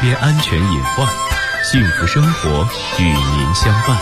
边安全隐患，幸福生活与您相伴。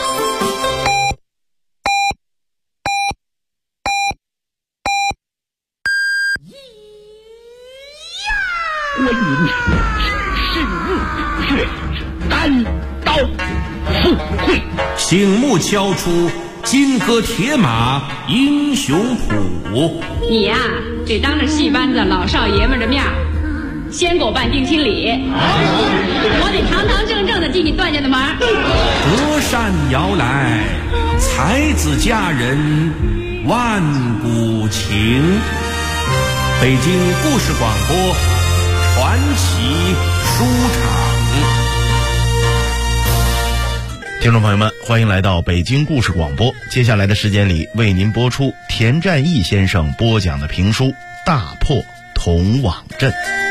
观音是日月，单刀赴会， 醒目敲出金戈铁马英雄谱。 你呀，得当着戏班子老少爷们的面先给我办定亲礼，我得堂堂正正的替你断下的门。 隔山遥来，才子佳人万古情。北京故事广播传奇书场。 听众朋友们，欢迎来到北京故事广播。接下来的时间里，为您播出田占义先生播讲的评书《大破铜网阵》。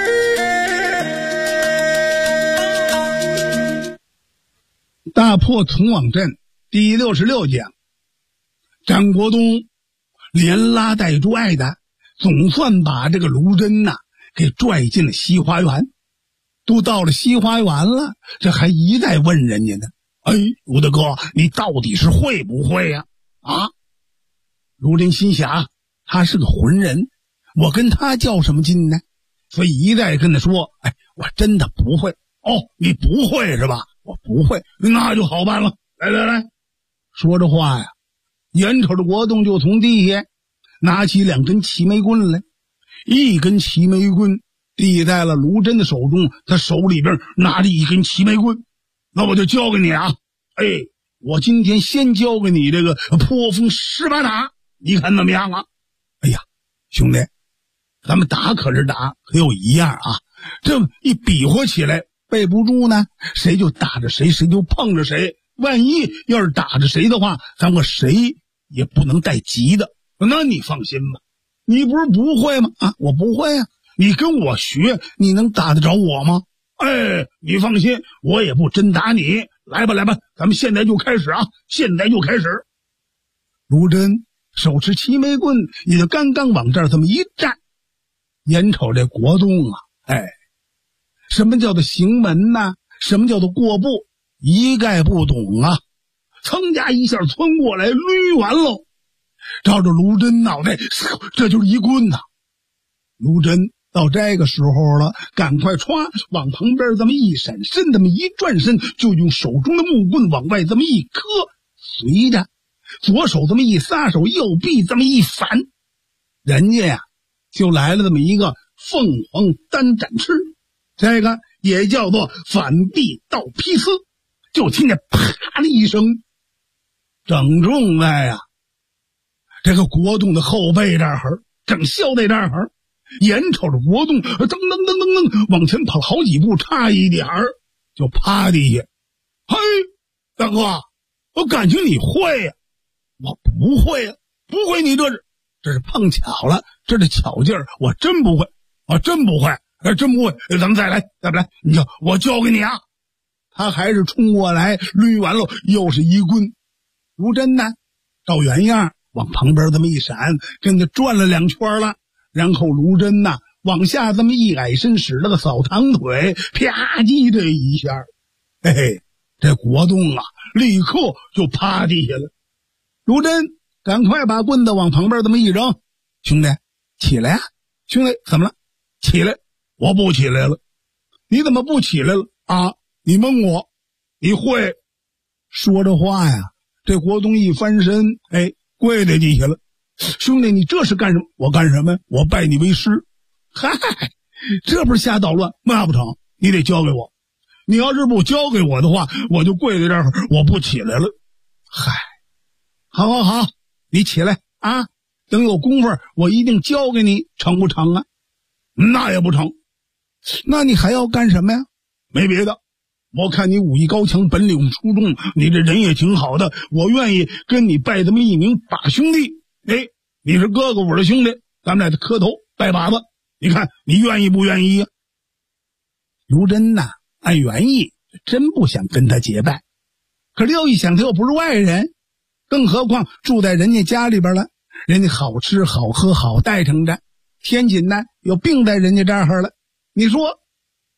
大破铜网阵第66讲，张国东连拉带拽的，总算把这个卢真给拽进了西花园。都到了西花园了，这还一再问人家呢，卢大哥，你到底是会不会呀？卢真心想，他是个浑人，我跟他较什么劲呢？所以一再跟他说，我真的不会。你不会是吧？我不会，那就好办了。来，说着话呀，眼瞅着国栋就从地下拿起2根齐眉棍来，一根齐眉棍递在了卢真的手中，他手里边拿着一根齐眉棍。那我就教给你我今天先教给你这个破风18打，你看怎么样啊？兄弟，咱们打可是打，可有一样啊，这一比划起来背不住呢，谁就打着谁，谁就碰着谁。万一要是打着谁的话，咱们谁也不能带急的。那你放心吧，你不是不会吗？我不会啊，你跟我学，你能打得着我吗？你放心，我也不真打你。来吧，咱们现在就开始啊！现在就开始。卢真手持齐眉棍，也就刚刚往这儿这么一站，眼瞅这国栋什么叫做行门呢？什么叫做过步？一概不懂啊！噌家一下窜过来，捋完喽，照着卢真脑袋，这就是一棍呐！卢真到这个时候了，赶快歘往旁边这么一闪身，这么一转身，就用手中的木棍往外这么一磕，随着左手这么一撒手，右臂这么一反，人家呀就来了这么一个凤凰单展翅，这个也叫做反臂倒劈丝。就听见啪的一声，正中在这个国栋的后背这儿，正削在这儿，眼瞅着国栋噔往前跑好几步，差一点就趴地下。大哥，我感情你会呀？我不会呀，不会，你这是碰巧了，这是巧劲儿，我真不会，真不会，咱们再来，你看我教给你啊！他还是冲过来，捋完了又是一棍。卢真呢，照原样往旁边这么一闪，跟他转了2圈了。然后卢真往下这么一矮身，使了个扫堂腿，啪叽这一下，这国栋立刻就趴地下了。卢真赶快把棍子往旁边这么一扔，兄弟起来呀！兄弟怎么了？起来！我不起来了。你怎么不起来了啊？你蒙我，你会？说着话呀，这国栋一翻身，跪在地下了。兄弟，你这是干什么？我干什么？我拜你为师。这不是瞎捣乱？那不成，你得交给我。你要是不交给我的话，我就跪在这儿，我不起来了。好，你起来啊！等有功夫，我一定交给你，成不成啊？那也不成。那你还要干什么呀？没别的。我看你武艺高强，本领出众，你这人也挺好的，我愿意跟你拜这么一名把兄弟。你是哥哥我的兄弟，咱们俩磕头拜把子，你看你愿意不愿意呀？卢真按原意真不想跟他结拜，可是又一想他又不是外人，更何况住在人家家里边了，人家好吃好喝好待着，天津又病在人家这儿了，你说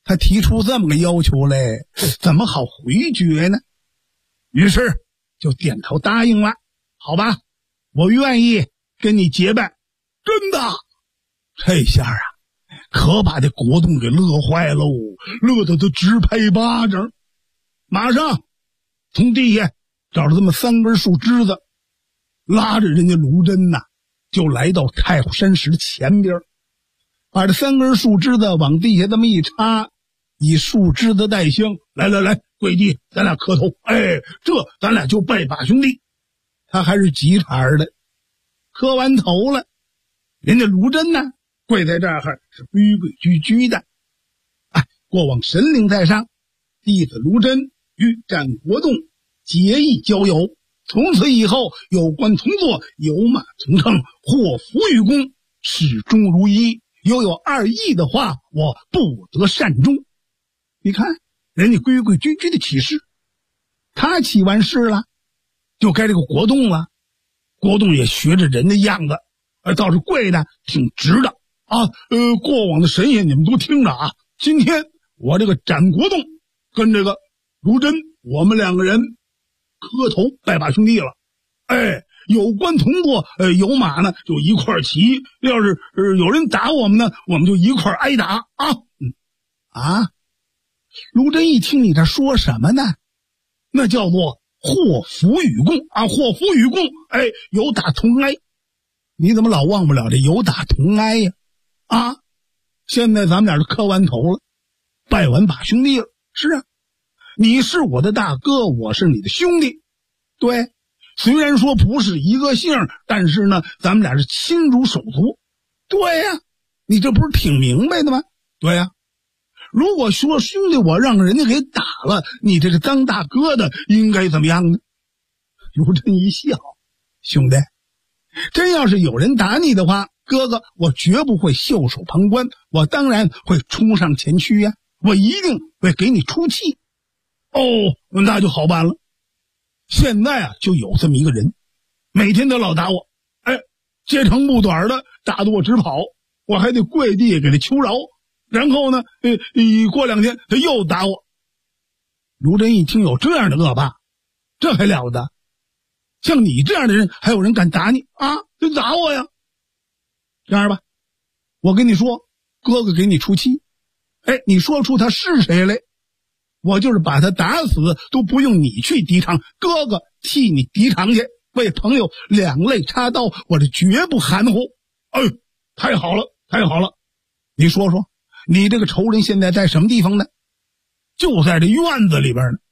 他提出这么个要求来，怎么好回绝呢？于是就点头答应了。好吧，我愿意跟你结拜。真的？这下啊，可把这国栋给乐坏喽，乐得他直拍巴掌。马上从地下找着这么3根树枝子，拉着人家卢真呐，就来到太湖山石的前边，把这3根树枝子往地下这么一插，以树枝子代香，来来来，跪地，咱俩磕头，哎，这咱俩就拜把兄弟。他还是急茬的，磕完头了，人家卢真呢，跪在这儿是规规矩矩的。过往神灵在上，弟子卢真与展国栋结义交友，从此以后有官同坐，有马从乘，祸福与共，始终如一。有2意的话，我不得善终。你看人家规规矩矩的起誓，他起完誓了，就该这个国栋了。国栋也学着人的样子，倒是跪的挺直的啊。过往的神仙你们都听着啊，今天我这个展国栋跟这个卢真，我们2个人磕头拜把兄弟了。有官同坐，有马呢就一块骑，要是有人打我们呢，我们就一块挨打啊。卢真一听你这说什么呢？那叫做祸福与共啊，祸福与共，有打同挨。你怎么老忘不了这有打同挨呀？现在咱们俩是磕完头了，拜完把兄弟了。是啊，你是我的大哥，我是你的兄弟。对，虽然说不是一个姓，但是呢，咱们俩是亲如手足。对呀，你这不是挺明白的吗？对呀。如果说兄弟我让人家给打了，你这个当大哥的应该怎么样呢？卢真一笑，兄弟，真要是有人打你的话，哥哥我绝不会袖手旁观，我当然会冲上前去呀，我一定会给你出气。那就好办了。现在就有这么一个人，每天都老打我，截长补短的打得我直跑，我还得跪地给他求饶。然后呢，过2天他又打我。卢真一听有这样的恶霸，这还了得？像你这样的人还有人敢打你啊？就打我呀！这样吧，我跟你说，哥哥给你出气，你说出他是谁来，我就是把他打死都不用你去抵偿，哥哥替你抵偿去，为朋友两肋插刀，我这绝不含糊。太好了，太好了！你说说，你这个仇人现在在什么地方呢？就在这院子里边呢。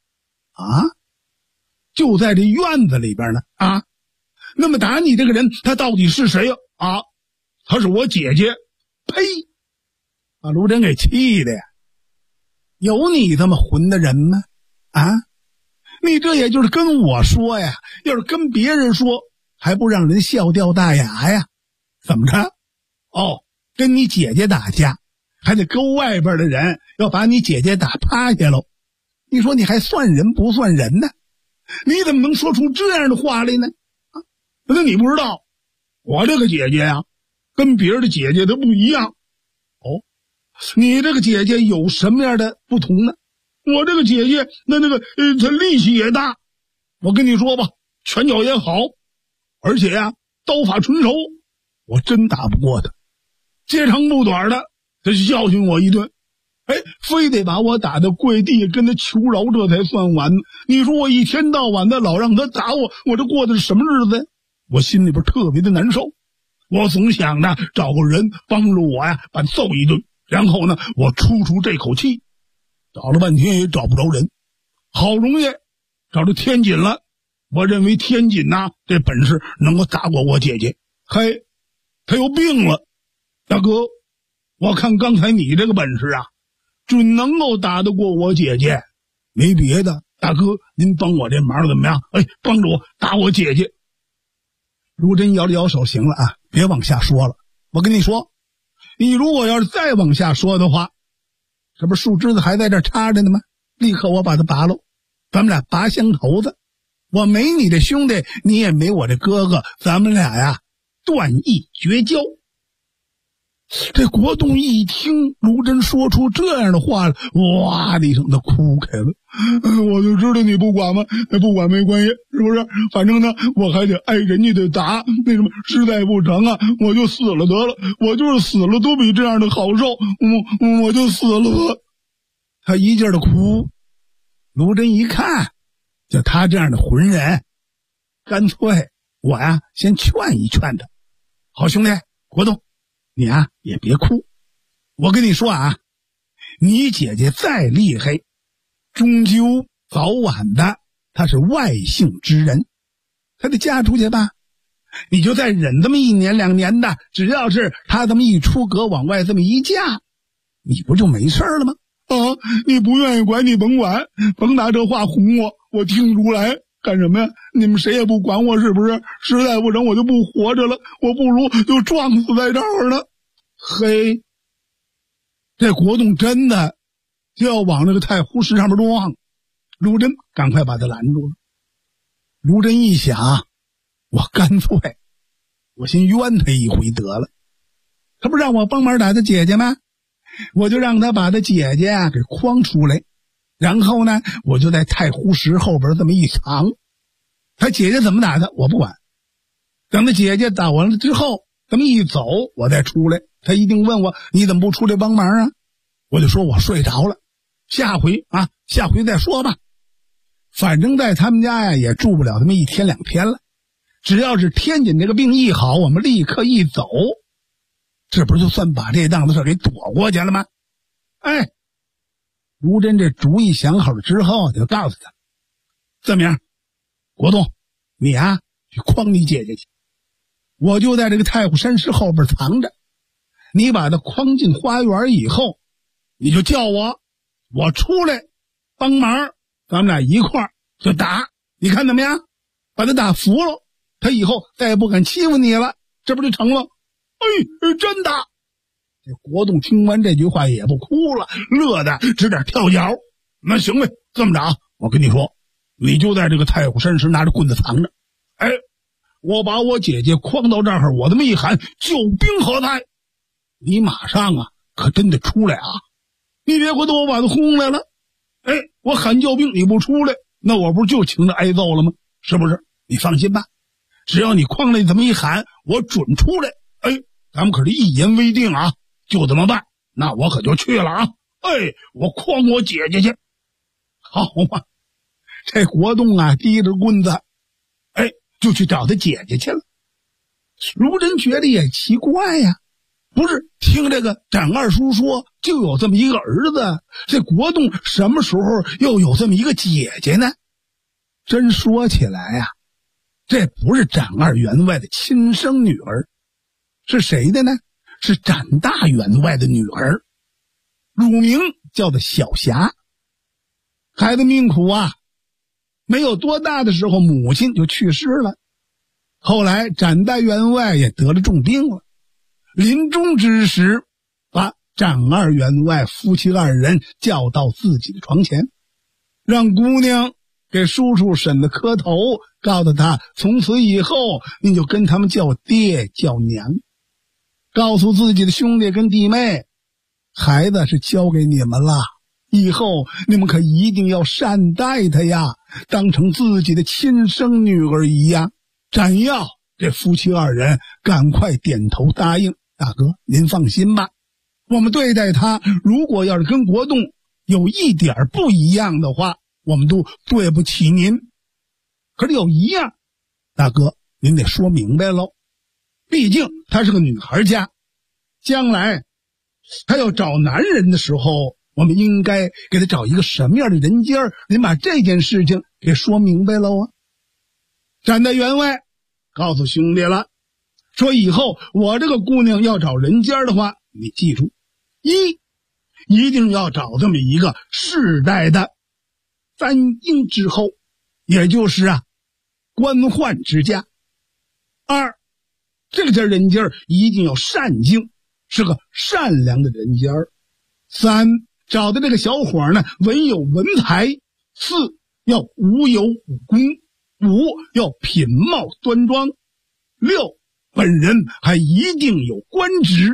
就在这院子里边呢。那么打你这个人他到底是谁呀？他是我姐姐。呸！把卢真给气的呀！有你这么混的人吗？你这也就是跟我说呀，要是跟别人说还不让人笑掉大牙呀？怎么着？跟你姐姐打架还得勾外边的人要把你姐姐打趴下喽。你说你还算人不算人呢？你怎么能说出这样的话来呢？那你不知道我这个姐姐呀跟别人的姐姐都不一样。你这个姐姐有什么样的不同呢？我这个姐姐她力气也大，我跟你说吧，拳脚也好，而且刀法纯熟，我真打不过她。截长补短的她就教训我一顿，非得把我打到跪地跟她求饶，这才算完。你说我一天到晚的老让她打我，我这过的是什么日子呀？我心里边特别的难受，我总想着找个人帮助我把她揍一顿，然后呢我出这口气。找了半天也找不着人，好容易找着天锦了。我认为天锦这本事能够打过我姐姐，他又病了。大哥，我看刚才你这个本事准能够打得过我姐姐，没别的，大哥您帮我这忙怎么样？帮着我打我姐姐。卢真摇了摇手，行了别往下说了。我跟你说，你如果要是再往下说的话，这不树枝子还在这插着呢吗？立刻我把它拔喽，咱们俩拔香头子。我没你这兄弟，你也没我这哥哥，咱们俩断义绝交。 这国栋一听卢真说出这样的话了，哇的一声，他哭开了。我就知道你不管嘛，不管没关系，是不是？反正呢，我还得挨人家的打，那什么，实在不成啊，我就死了得了。我就是死了都比这样的好受，我就死了吧。他一劲儿的哭。卢真一看，就他这样的浑人，干脆我呀先劝一劝他。好兄弟，国栋，你啊也别哭。我跟你说啊，你姐姐再厉害，终究早晚的她是外姓之人，她得嫁出去吧。你就再忍这么1年2年的，只要是她这么一出阁往外这么一嫁，你不就没事了吗？啊，你不愿意管你甭管，甭拿这话哄我，我听出来。干什么呀？你们谁也不管我是不是？实在不成我就不活着了，我不如就撞死在这儿了。嘿，这国栋真的就要往那个太湖石上面撞，卢真赶快把他拦住了。卢真一想，我干脆我先冤他一回得了，他不让我帮忙打他姐姐吗？我就让他把他姐姐给诓出来，然后呢，我就在太湖石后边这么一藏，他姐姐怎么打他我不管，等他姐姐打完了之后这么一走我再出来，他一定问我你怎么不出来帮忙啊？我就说我睡着了，下回再说吧。反正在他们家呀也住不了这么1天2天了，只要是天津这个病一好，我们立刻一走，这不就算把这档子事给躲过去了吗？哎，卢真这主意想好了之后，就告诉他，这么样，国栋，你啊去诓你姐姐去，我就在这个太湖山石后边藏着，你把他诓进花园以后，你就叫我出来帮忙，咱们俩一块儿就打，你看怎么样？把他打服了，他以后再也不敢欺负你了，这不就成了？哎，真的！这国栋听完这句话也不哭了，乐得直点跳脚。那行呗，这么着啊，我跟你说，你就在这个太湖山石拿着棍子藏着。哎，我把我姐姐诓到这儿，我这么一喊救兵何在，你马上啊可真得出来啊！你别回头我把他轰来了。哎，我喊救兵你不出来，那我不就请着挨揍了吗？是不是？你放心吧，只要你诓来这么一喊，我准出来。哎，咱们可是一言为定啊，就这么办。那我可就去了啊！哎，我诓我姐姐去。好嘛，这国栋啊提着棍子，哎，就去找他姐姐去了。卢真觉得也奇怪呀，不是听这个展二叔说就有这么一个儿子，这国栋什么时候又有这么一个姐姐呢？真说起来呀，这不是展二员外的亲生女儿，是谁的呢？是展大员外的女儿，乳名叫做小霞。孩子命苦啊，没有多大的时候母亲就去世了，后来展大员外也得了重病了，临终之时把展二员外夫妻2人叫到自己的床前，让姑娘给叔叔婶子磕头，告诉他从此以后你就跟他们叫爹叫娘，告诉自己的兄弟跟弟妹，孩子是交给你们了，以后你们可一定要善待他呀，当成自己的亲生女儿一样。展耀这夫妻2人赶快点头答应，大哥您放心吧，我们对待他如果要是跟国栋有一点不一样的话，我们都对不起您。可是有一样，大哥您得说明白喽，毕竟她是个女孩家，将来她要找男人的时候，我们应该给她找一个什么样的人家，您把这件事情给说明白喽啊。展大员外告诉兄弟了，说以后我这个姑娘要找人家的话，你记住，一定要找这么一个世代的簪缨之后，也就是官宦之家。2，这个家人家一定要善敬，是个善良的人家。3，找的这个小伙呢文有文才。4，要武有武功。5，要品貌端庄。6，本人还一定有官职。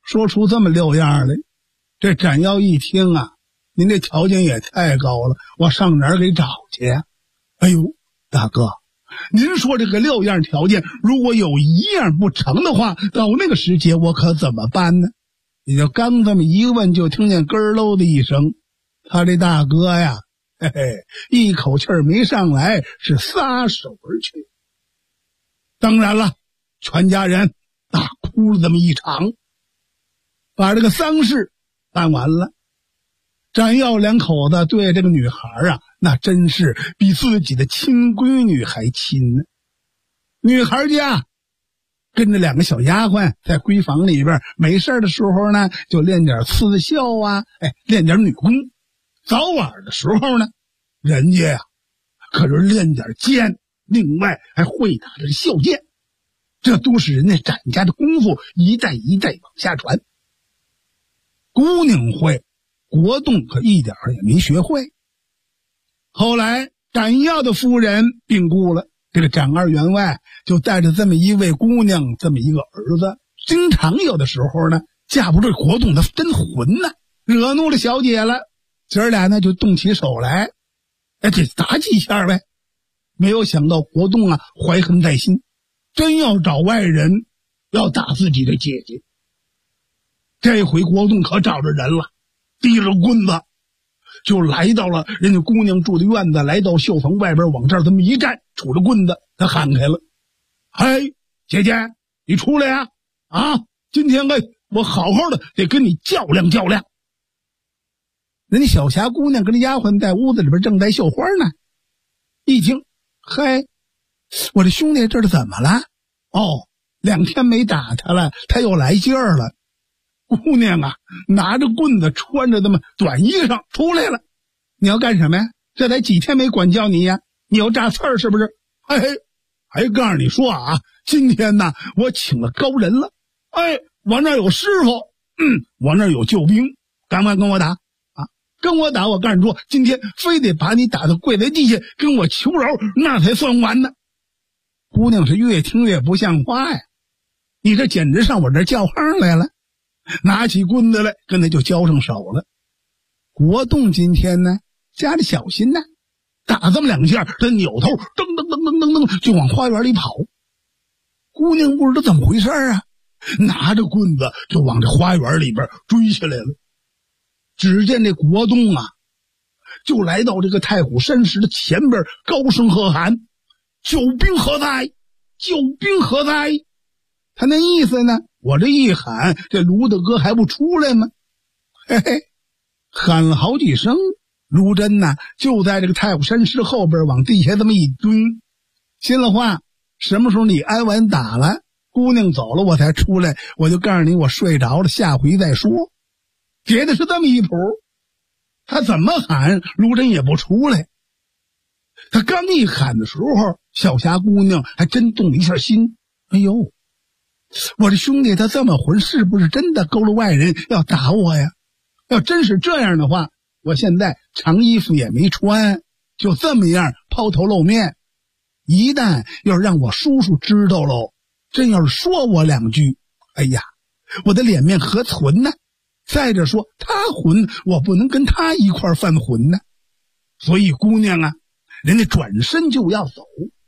说出这么溜样来。这展耀一听啊，您这条件也太高了，我上哪儿给找去呀？哎呦，大哥，您说这个6样条件，如果有1样不成的话，到那个时节我可怎么办呢？也就刚这么一问，就听见咯喽的一声，他这大哥呀，嘿嘿，一口气儿没上来，是撒手而去。当然了，全家人大哭了这么一场，把这个丧事办完了。展耀2口子对这个女孩啊，那真是比自己的亲闺女还亲呢。女孩家跟着2个小丫鬟在闺房里边，没事的时候呢就练点刺绣啊，练点女工。早晚的时候呢，人家呀可是练点剑，另外还会打这绣剑，这都是人家展家的功夫，一代一代往下传。姑娘会，国栋可一点也没学会。后来展耀的夫人病故了，这个展二员外就带着这么一位姑娘，这么一个儿子，经常有的时候呢架不住国栋的真混呢，惹怒了小姐了，姐俩呢就动起手来，这打几下呗。没有想到国栋啊怀恨在心，真要找外人要打自己的姐姐。这回国栋可找着人了，提着棍子就来到了人家姑娘住的院子，来到绣房外边，往这儿这么一站，杵着棍子他喊开了：嘿，姐姐你出来呀！啊，今天我好好的得跟你较量较量。人家小霞姑娘跟着丫鬟在屋子里边正在绣花呢，一听，嘿，我这兄弟这是怎么了？哦，2天没打他了，他又来劲儿了。姑娘啊拿着棍子，穿着这么短衣裳出来了。你要干什么呀？这才几天没管教你呀，你要炸刺儿是不是？还告诉你说啊，今天呢我请了高人了，我那儿有师傅，我那儿有救兵，敢不敢跟我打啊？跟我打，我告诉你说，今天非得把你打到跪在地下跟我求饶，那才算完呢。姑娘是越听越不像话呀，你这简直上我这儿叫行来了，拿起棍子来跟他就交上手了。国栋今天呢加着小心呢，打这么2下，他扭头噔噔噔噔噔噔就往花园里跑。姑娘不知道怎么回事啊，拿着棍子就往这花园里边追下来了。只见这国栋啊就来到这个太虎山石的前边，高声喝喊：救兵何在？救兵何在？他那意思呢，我这一喊，这卢大哥还不出来吗？嘿嘿，喊了好几声，卢真呐就在这个太虎山石后边往地下这么一蹲，心里话，什么时候你挨完打了，姑娘走了我才出来，我就告诉你我睡着了，下回再说。结的是这么一谱。他怎么喊卢真也不出来。他刚一喊的时候，小霞姑娘还真动了一下心，哎呦，我这兄弟他这么混，是不是真的勾了外人要打我呀？要真是这样的话，我现在长衣服也没穿，就这么样抛头露面，一旦要是让我叔叔知道喽，真要是说我2句，哎呀，我的脸面何存呢？再者说他混，我不能跟他一块犯混呢。所以姑娘啊，人家转身就要走。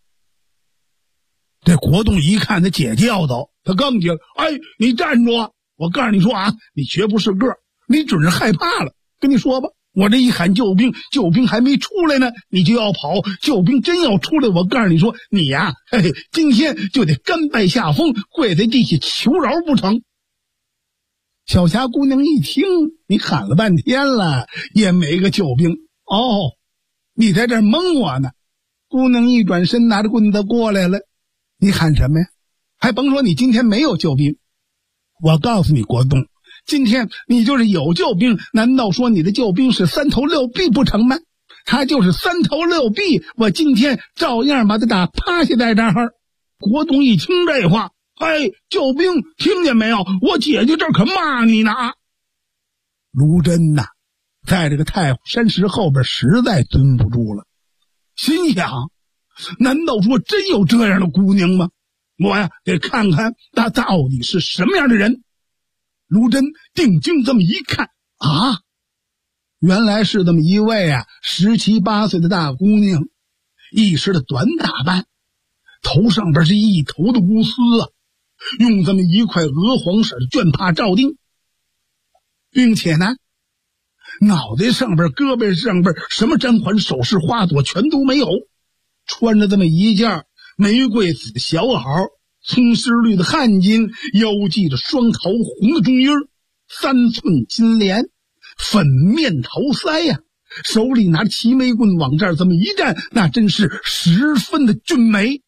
这国栋一看他姐姐要走，他刚接了，你站住啊！我告诉你说啊，你绝不是个儿，你准是害怕了。跟你说吧，我这一喊救兵，救兵还没出来呢，你就要跑，救兵真要出来，我告诉你说，你呀，今天就得甘拜下风，跪在地下求饶不成。小霞姑娘一听你喊了半天了也没个救兵，你在这儿蒙我呢。姑娘一转身拿着棍子过来了，你喊什么呀？还甭说你今天没有救兵，我告诉你国栋，今天你就是有救兵，难道说你的救兵是3头6臂不成吗？他就是3头6臂，我今天照样把他打趴下在这儿。国栋一听这话，救兵听见没有？我姐姐这儿可骂你呢。卢真呐在这个太虎山石后边实在蹲不住了，心想，难道说真有这样的姑娘吗？我呀得看看她到底是什么样的人。 卢真定睛这么一看，啊，原来是这么一位17、18岁的大姑娘，一身的短打扮，头上边是一头的乌丝用这么一块鹅黄色的绢帕罩定，并且呢，脑袋上边、胳膊上边什么簪环、首饰、花朵全都没有，穿着这么一件玫瑰紫的小袄，葱丝绿的汗巾，腰系着双桃红的中衣，3寸金莲，粉面桃腮手里拿着齐眉棍往这儿这么一站，那真是十分的俊美。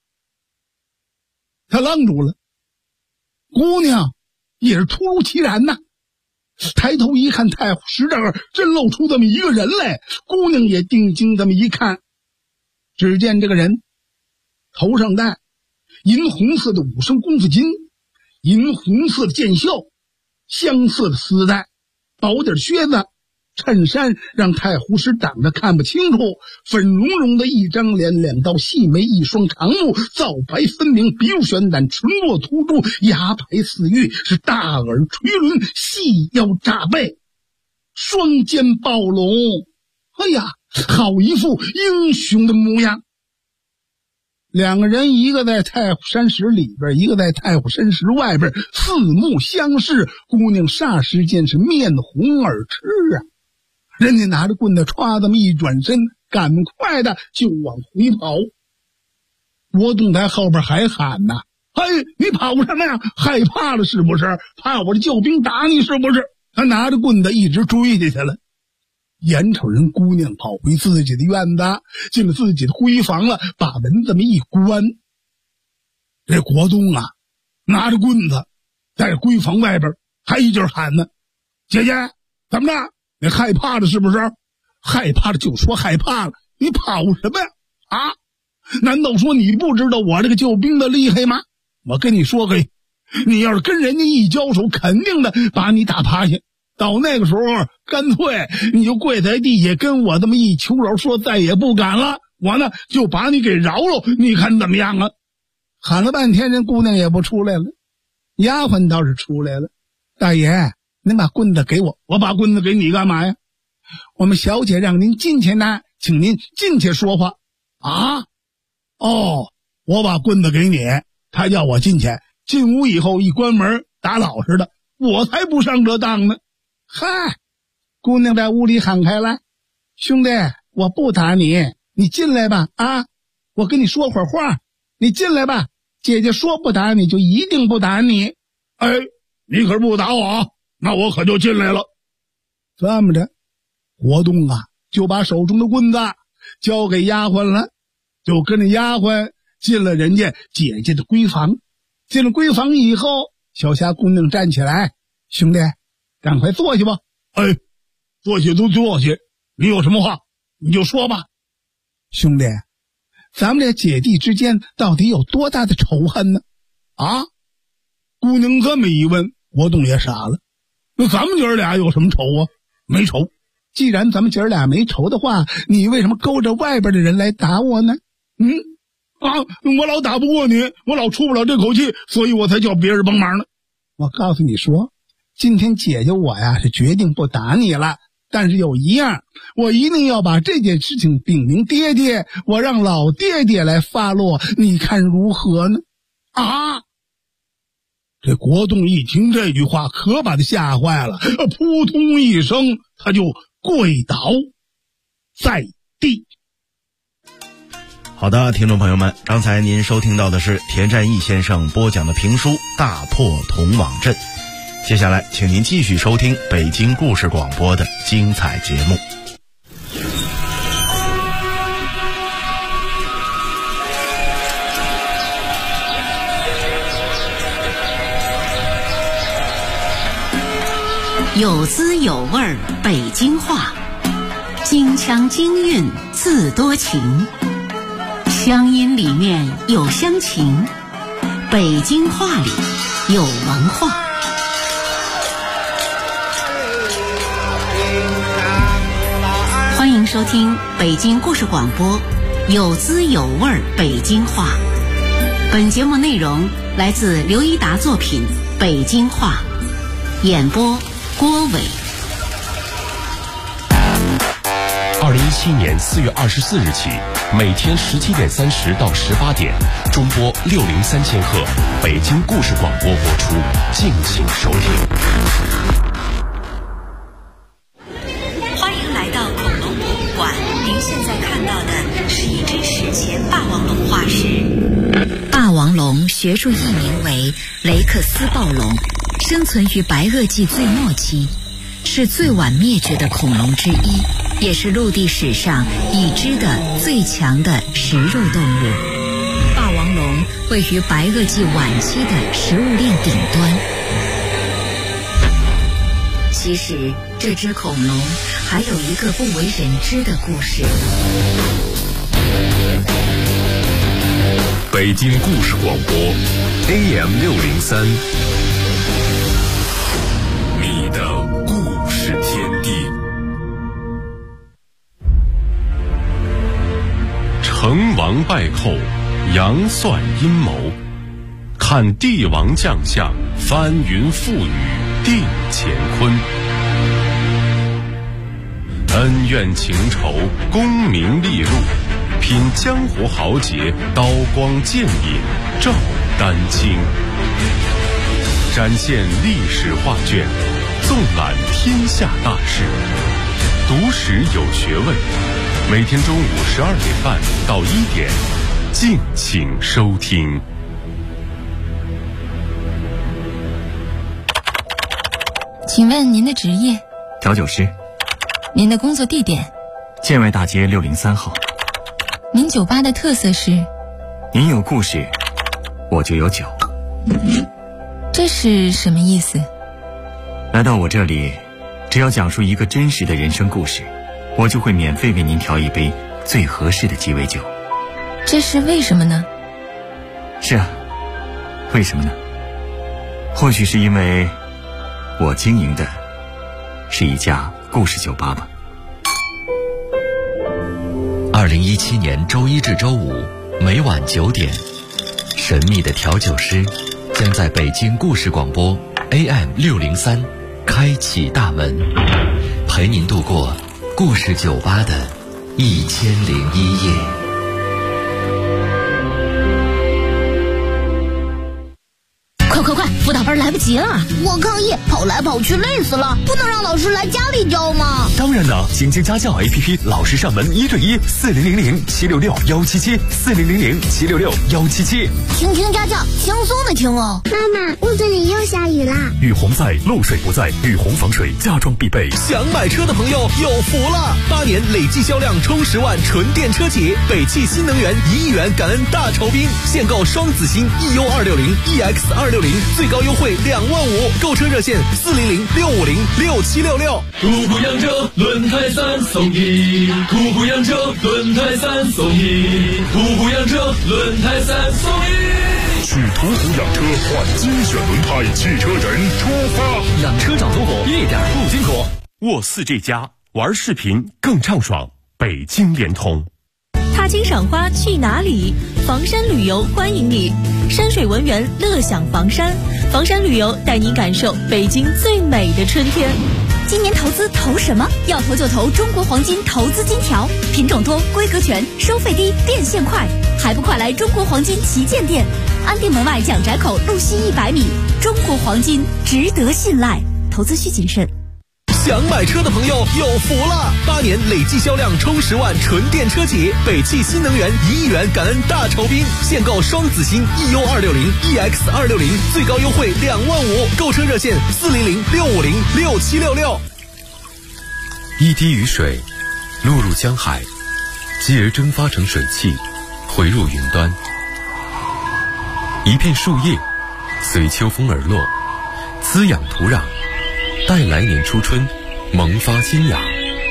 他愣住了，姑娘也是突如其然呐，抬头一看，太湖石这儿真露出这么一个人来。姑娘也定睛这么一看，只见这个人头上戴银红色的5升功夫金，银红色的剑袖，香色的丝带，薄点靴子，衬衫让太湖石挡着看不清楚，粉茸茸的一张脸，2道细眉，一双长目，皂白分明，鼻如悬胆，唇若涂珠，牙白似玉，是大耳垂轮，细腰扎背，双肩抱拢，哎呀，好一副英雄的模样。两个人一个在太湖山石里边，一个在太湖山石外边，四目相视，姑娘霎时间是面红耳赤人家拿着棍子歘这么一转身，赶快的就往回跑。罗栋台后边还喊呢，嘿，你跑什么呀？害怕了是不是？怕我的救兵打你是不是？他拿着棍子一直追下去了。眼瞅人姑娘跑回自己的院子，进了自己的闺房了，把门这么一关，这国栋拿着棍子在闺房外边还一劲喊呢，姐姐怎么着？你害怕了是不是？害怕了就说害怕了，你跑什么呀？难道说你不知道我这个救兵的厉害吗？我跟你说，你要是跟人家一交手，肯定的把你打趴下。到那个时候，干脆你就跪在地下跟我这么一求饶，说再也不敢了，我呢就把你给饶了，你看怎么样啊？喊了半天，人姑娘也不出来了，丫鬟倒是出来了。大爷，您把棍子给我。我把棍子给你干嘛呀？我们小姐让您进去呢，请您进去说话。我把棍子给你，他叫我进去，进屋以后一关门打老实的，我才不上这当呢。嗨，姑娘在屋里喊开了，兄弟，我不打你，你进来吧。我跟你说会儿话，你进来吧。姐姐说不打你就一定不打你。你可是不打我，那我可就进来了。这么着，活动就把手中的棍子交给丫鬟了，就跟着丫鬟进了人家姐姐的闺房。进了闺房以后，小霞姑娘站起来，兄弟，赶快坐下吧。坐下都坐下，你有什么话你就说吧。兄弟，咱们俩姐弟之间到底有多大的仇恨呢？姑娘这么一问，国栋也傻了。那咱们姐儿俩有什么仇啊？没仇。既然咱们姐儿俩没仇的话，你为什么勾着外边的人来打我呢？我老打不过你，我老出不了这口气，所以我才叫别人帮忙呢。我告诉你说，今天姐姐我是决定不打你了，但是有一样，我一定要把这件事情禀明爹爹，我让老爹爹来发落，你看如何呢？这国栋一听这句话，可把他吓坏了，扑通一声，他就跪倒在地。 好的，听众朋友们，刚才您收听到的是田占义先生播讲的评书《大破铜网阵》，接下来请您继续收听北京故事广播的精彩节目。 有滋有味北京话，京腔京韵自多情，乡音里面有乡情，北京话里有文化。欢迎收听北京故事广播有滋有味北京话。本节目内容来自刘一达作品《北京话》， 演播郭伟。 2017年4月24日起，每天17点30到18点，中波603千赫，北京故事广播播出，敬请收听。 欢迎来到恐龙博物馆，您现在看到的是一只史前霸王龙化石。霸王龙学术译名为雷克斯暴龙，生存于白垩纪最末期，是最晚灭绝的恐龙之一，也是陆地史上已知的最强的食肉动物。霸王龙位于白垩纪晚期的食物链顶端。其实这只恐龙还有一个不为人知的故事。 北京故事广播 AM603，你的故事天地。成王败寇，杨算阴谋，看帝王将相，翻云覆雨，定乾坤。恩怨情仇，功名利禄，品江湖豪杰，刀光剑影，照丹青。展现历史画卷，纵览天下大事，读史有学问。每天中午12点半到1点，敬请收听。 请问您的职业？ 调酒师。 您的工作地点？ 建外大街603号。 您酒吧的特色是？ 您有故事，我就有酒。 这是什么意思？ 来到我这里，只要讲述一个真实的人生故事，我就会免费为您调一杯最合适的鸡尾酒。 这是为什么呢？ 是啊，为什么呢？或许是因为我经营的是一家故事酒吧吧。 2017年周一至周五每晚9点，神秘的调酒师将在北京故事广播 AM603 开启大门，陪您度过故事酒吧的1001夜。 快，辅导班来不及了！我抗议，跑来跑去累死了，不能让老师来家里教吗？ 当然能，新京家教 APP 老师上门1对1，4000-766-177，4000-766-177。 听家教，轻松的听哦。 妈妈，屋子里又下雨啦！ 雨洪在，漏水不在，雨洪防水家装必备。 想买车的朋友有福了！8年累计销量冲10万纯电车企，北汽新能源1亿元感恩大酬宾，现购双子星 EU260、EX260。最高优惠2万5，购车热线400-650-6766。 途虎养车轮胎3送1，途虎养车轮胎3送1，途虎养车轮胎3送1。 去途虎养车换精选轮胎，汽车人出发。 养车找途虎一点不辛苦。沃4这家玩视频更畅爽，北京联通。 踏青赏花去哪里？房山旅游欢迎你，山水文园乐享房山，房山旅游带你感受北京最美的春天。 今年投资投什么？要投就投中国黄金投资金条，品种多，规格全，收费低，变现快，还不快来中国黄金旗舰店，安定门外蒋宅口路西100米。中国黄金值得信赖，投资需谨慎。 想买车的朋友有福了！8年累计销量冲10万纯电车企，北汽新能源1亿元感恩大酬宾，现购双子星 EU260、EX260，最高优惠2万5，购车热线400-650-6766。 一滴雨水落入江海，继而蒸发成水汽，回入云端。一片树叶随秋风而落，滋养土壤，待来年初春萌发新芽。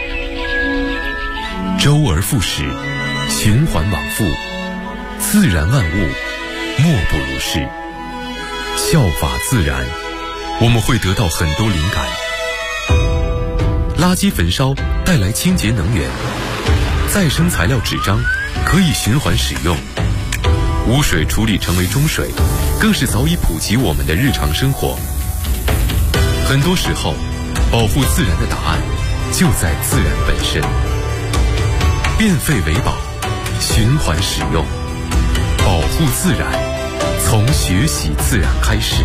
周而复始，循环往复，自然万物莫不如是。效法自然，我们会得到很多灵感。垃圾焚烧带来清洁能源，再生材料纸张可以循环使用，污水处理成为中水，更是早已普及我们的日常生活。 很多时候，保护自然的答案就在自然本身。变废为宝，循环使用，保护自然，从学习自然开始。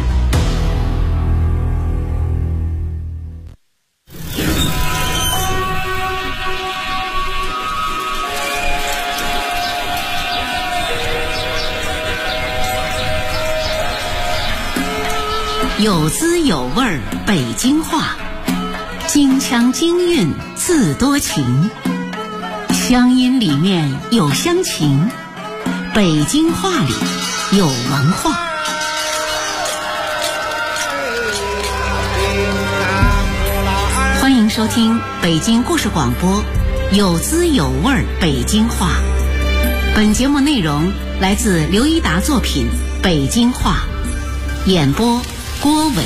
有滋有味儿北京话，京腔京韵字多情，乡音里面有乡情，北京话里有文化。欢迎收听北京故事广播，有滋有味儿北京话。本节目内容来自刘一达作品《北京话》，演播郭伟。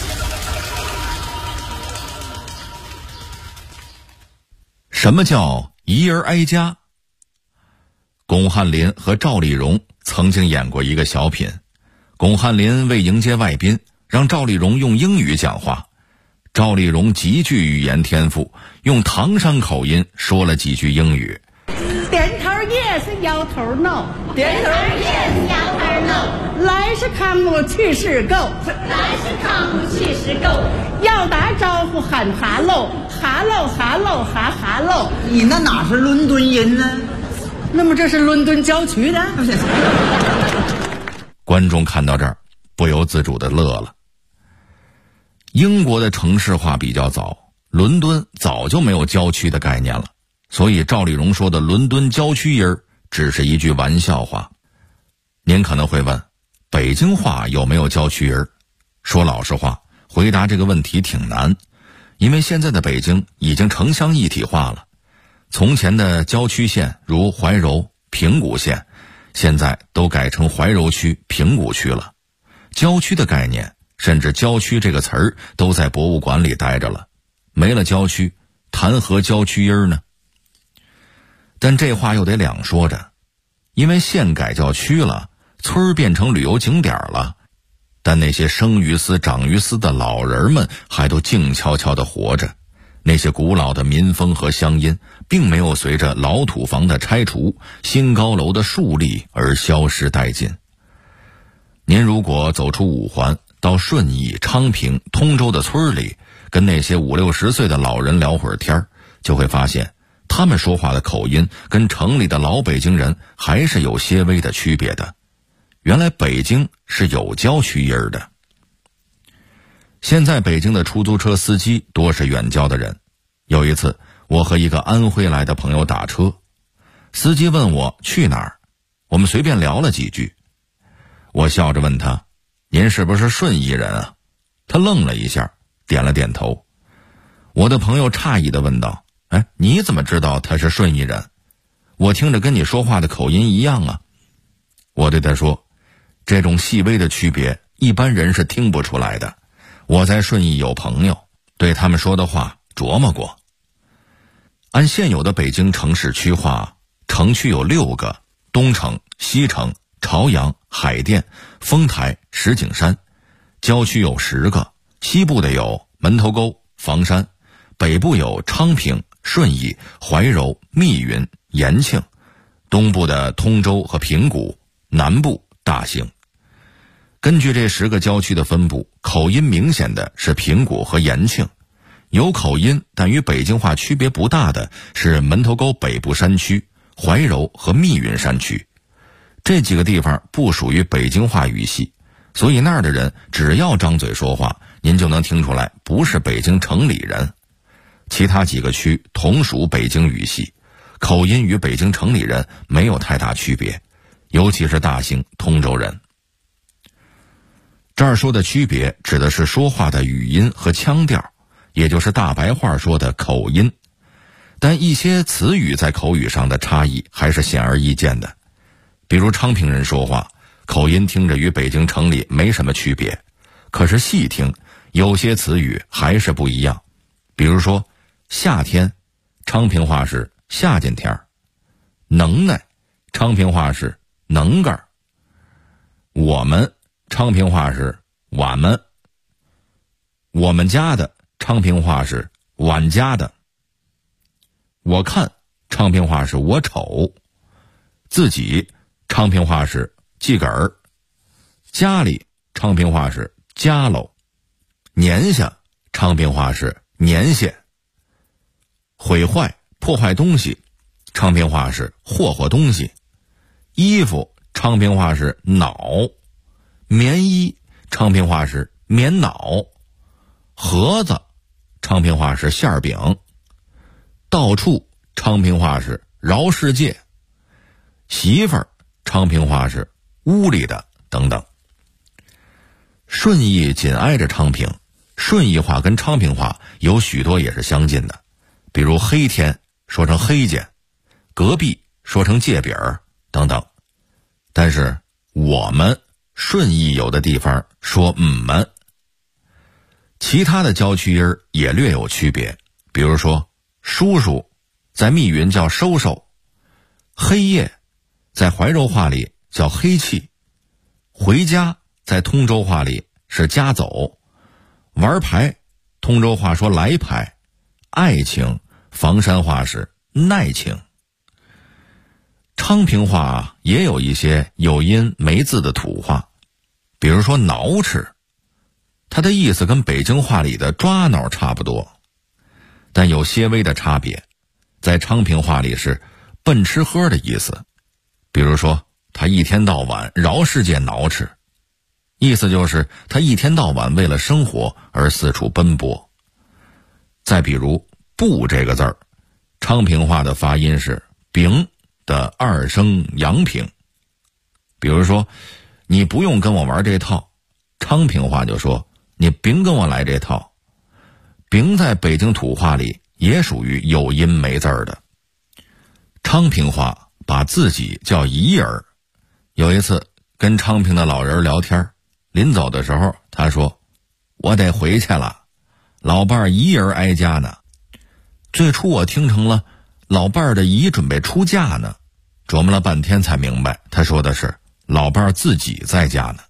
什么叫一人挨家？巩汉林和赵丽蓉曾经演过一个小品，巩汉林为迎接外宾，让赵丽蓉用英语讲话。赵丽蓉极具语言天赋，用唐山口音说了几句英语。 点头 yes， 摇头 no， 点头 yes， 摇头 no， 来是康姆，去是 go， 来是康姆，去是 go， 要打招呼喊哈喽，哈喽哈喽哈哈喽。 你那哪是伦敦音呢？ 那么这是伦敦郊区的？ 观众看到这儿，不由自主地乐了。英国的城市化比较早，伦敦早就没有郊区的概念了。所以赵丽蓉说的伦敦郊区音儿只是一句玩笑话。您可能会问，北京话有没有郊区音儿？说老实话，回答这个问题挺难，因为现在的北京已经城乡一体化了。从前的郊区县如怀柔、平谷县，现在都改成怀柔区、平谷区了。郊区的概念，甚至郊区这个词儿都在博物馆里待着了。没了郊区，谈何郊区音儿呢？但这话又得两说着，因为县改叫区了，村变成旅游景点了，但那些生于斯长于斯的老人们还都静悄悄地活着。那些古老的民风和乡音并没有随着老土房的拆除、新高楼的树立而消失殆尽。您如果走出五环，到顺义、昌平、通州的村里，跟那些50、60岁的老人聊会儿天，就会发现他们说话的口音跟城里的老北京人还是有些微的区别的。原来北京是有郊区音儿的。现在北京的出租车司机多是远郊的人。有一次，我和一个安徽来的朋友打车，司机问我去哪儿，我们随便聊了几句。我笑着问他，您是不是顺义人啊？他愣了一下，点了点头。我的朋友诧异地问道，你怎么知道他是顺义人？我听着跟你说话的口音一样啊。我对他说，这种细微的区别一般人是听不出来的。我在顺义有朋友，对他们说的话琢磨过。按现有的北京城市区划，城区有6个：东城、西城、朝阳、海淀、丰台、石景山；郊区有10个，西部的有门头沟、房山，北部有昌平、顺义、怀柔、密云、延庆，东部的通州和平谷，南部大兴。根据这10个郊区的分布，口音明显的是平谷和延庆，有口音但与北京话区别不大的是门头沟北部山区、怀柔和密云山区。这几个地方不属于北京话语系，所以那儿的人只要张嘴说话，您就能听出来不是北京城里人。其他几个区同属北京语系，口音与北京城里人没有太大区别，尤其是大兴、通州人。这儿说的区别指的是说话的语音和腔调，也就是大白话说的口音。但一些词语在口语上的差异还是显而易见的。比如昌平人说话，口音听着与北京城里没什么区别，可是细听，有些词语还是不一样。比如说夏天，昌平话是夏见天儿；能耐，昌平话是能干儿；我们，昌平话是我们； 我们家的昌平话是俺家的。我看昌平话是我瞅。自己昌平话是自个儿。家里昌平话是家喽。年下昌平话是年下。毁坏破坏东西昌平话是霍霍东西。衣服昌平话是脑。棉衣昌平话是棉脑。盒子昌平话是馅儿饼。到处昌平话是饶世界。媳妇儿昌平话是屋里的等等。顺义紧挨着昌平，顺义话跟昌平话有许多也是相近的，比如黑天说成黑间，隔壁说成界饼等等。但是我们顺义有的地方说们。其他的郊区音也略有区别，比如说叔叔在密云叫收收，黑夜在怀柔话里叫黑气，回家在通州话里是家走，玩牌通州话说来牌，爱情房山话是耐情。昌平话也有一些有音没字的土话，比如说挠吃，它的意思跟北京话里的抓挠差不多，但有些微的差别。在昌平话里是奔吃喝的意思，比如说他一天到晚饶世界挠吃，意思就是他一天到晚为了生活而四处奔波。再比如不这个字儿，昌平话的发音是丙的二声阳平。比如说你不用跟我玩这套，昌平话就说你别跟我来这套。丙在北京土话里也属于有音没字儿的。昌平话把自己叫姨儿。有一次跟昌平的老人聊天，临走的时候他说，我得回去了，老伴儿姨儿挨家呢。最初我听成了老伴儿的姨准备出嫁呢，琢磨了半天才明白他说的是老伴儿自己在家呢。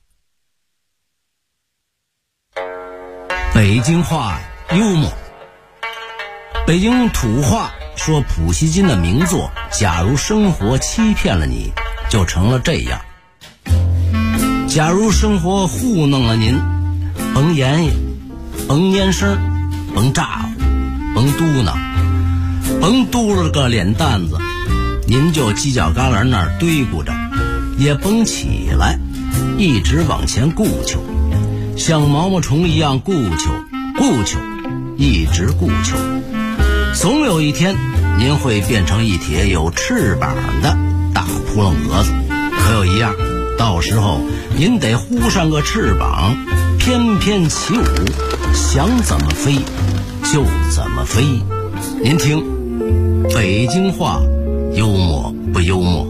北京话幽默。北京土话说普希金的名作假如生活欺骗了你，就成了这样。假如生活糊弄了您，甭言语，甭言声，甭咋呼，甭嘟囔，甭嘟了个脸蛋子，您就犄角旮旯那儿堆咕着，也甭起来，一直往前顾求，像毛毛虫一样顾求，一直顾求。总有一天您会变成一帖有翅膀的大扑棱蛾子，可有一样，到时候您得呼上个翅膀，翩翩起舞，想怎么飞就怎么飞。您听北京话幽默不幽默？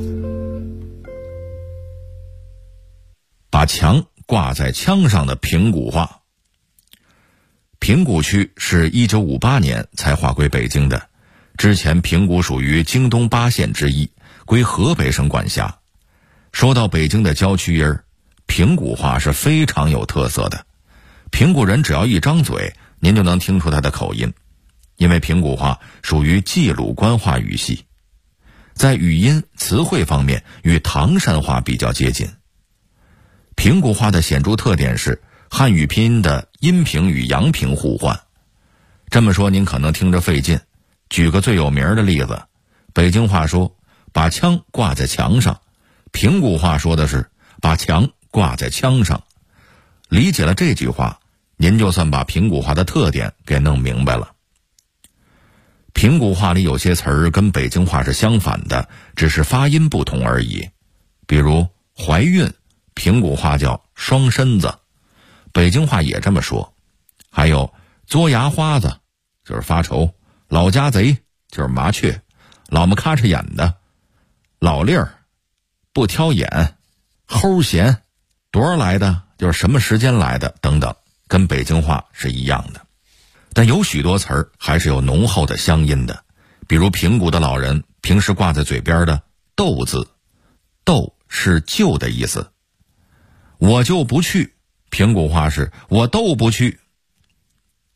把墙挂在枪上的平谷话。平谷区是1958年才划归北京的，之前平谷属于京东8县之一，归河北省管辖。说到北京的郊区音，平谷话是非常有特色的。平谷人只要一张嘴，您就能听出他的口音，因为平谷话属于冀鲁官话语系，在语音词汇方面与唐山话比较接近。平谷话的显著特点是汉语拼音的阴平与阳平互换。这么说您可能听着费劲，举个最有名的例子，北京话说把枪挂在墙上，平谷话说的是把墙挂在枪上。理解了这句话，您就算把平谷话的特点给弄明白了。平谷话里有些词儿跟北京话是相反的，只是发音不同而已。比如怀孕，平谷话叫双身子，北京话也这么说。还有嘬牙花子就是发愁，老家贼就是麻雀，老么咔哧眼的，老粒儿不挑眼，齁闲多少来的就是什么时间来的等等，跟北京话是一样的。但有许多词儿还是有浓厚的乡音的，比如平谷的老人平时挂在嘴边的斗字，斗是就的意思。我就不去，平谷话是我斗不去。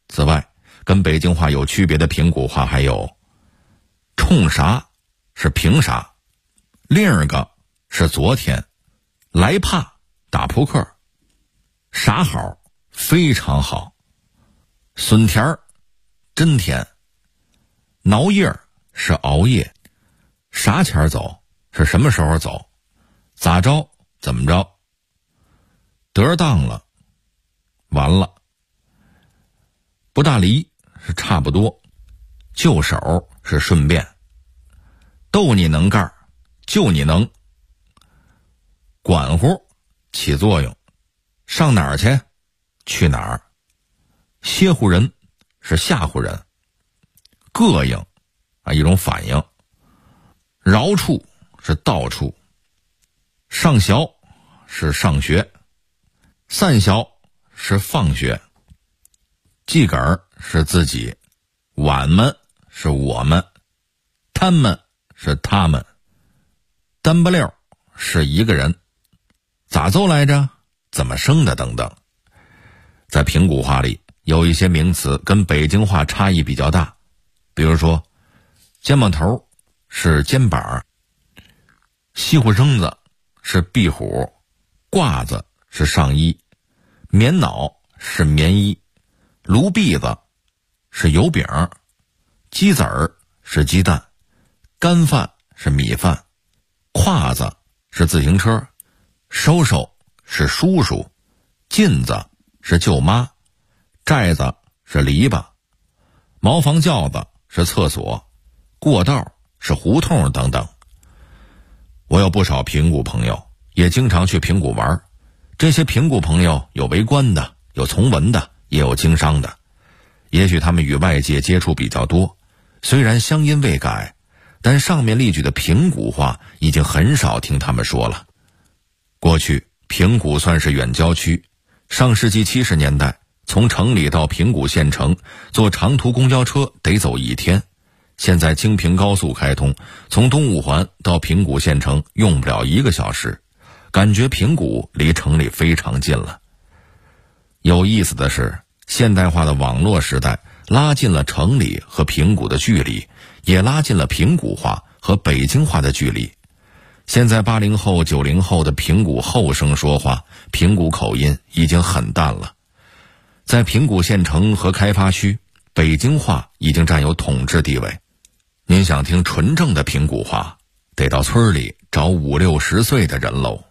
此外，跟北京话有区别的平谷话还有冲啥是凭啥，另一个是昨天，来怕打扑克，啥好非常好，孙甜儿真甜，挠叶是熬夜，啥钱走是什么时候走，咋着怎么着，得当了完了，不大离是差不多，就手是顺便，逗你能干就你能，管乎起作用，上哪儿去去哪儿，歇乎人是吓唬人，膈应一种反应，饶处是到处，上学是上学，散学是放学，自个儿是自己，俺们是我们，他们是他们，单不溜是一个人，咋奏来着，怎么生的等等。在平谷话里有一些名词跟北京话差异比较大，比如说肩膀头是肩膀，西湖生子是壁虎，褂子是上衣，棉袄是棉衣，炉篦子是油饼，鸡子儿是鸡蛋，干饭是米饭，胯子是自行车，收收是叔叔，镜子是舅妈，寨子是篱笆，茅房轿子是厕所，过道是胡同等等。我有不少平谷朋友，也经常去平谷玩，这些平谷朋友有为官的，有从文的，也有经商的，也许他们与外界接触比较多，虽然乡音未改，但上面例举的平谷话已经很少听他们说了。过去平谷算是远郊区，上世纪70年代从城里到平谷县城坐长途公交车得走1天，现在京平高速开通，从东五环到平谷县城用不了1个小时，感觉平谷离城里非常近了。有意思的是，现代化的网络时代拉近了城里和平谷的距离，也拉近了平谷话和北京话的距离。现在80后90后的平谷后生说话，平谷口音已经很淡了。在平谷县城和开发区，北京话已经占有统治地位。您想听纯正的平谷话，得到村里找50、60岁的人喽。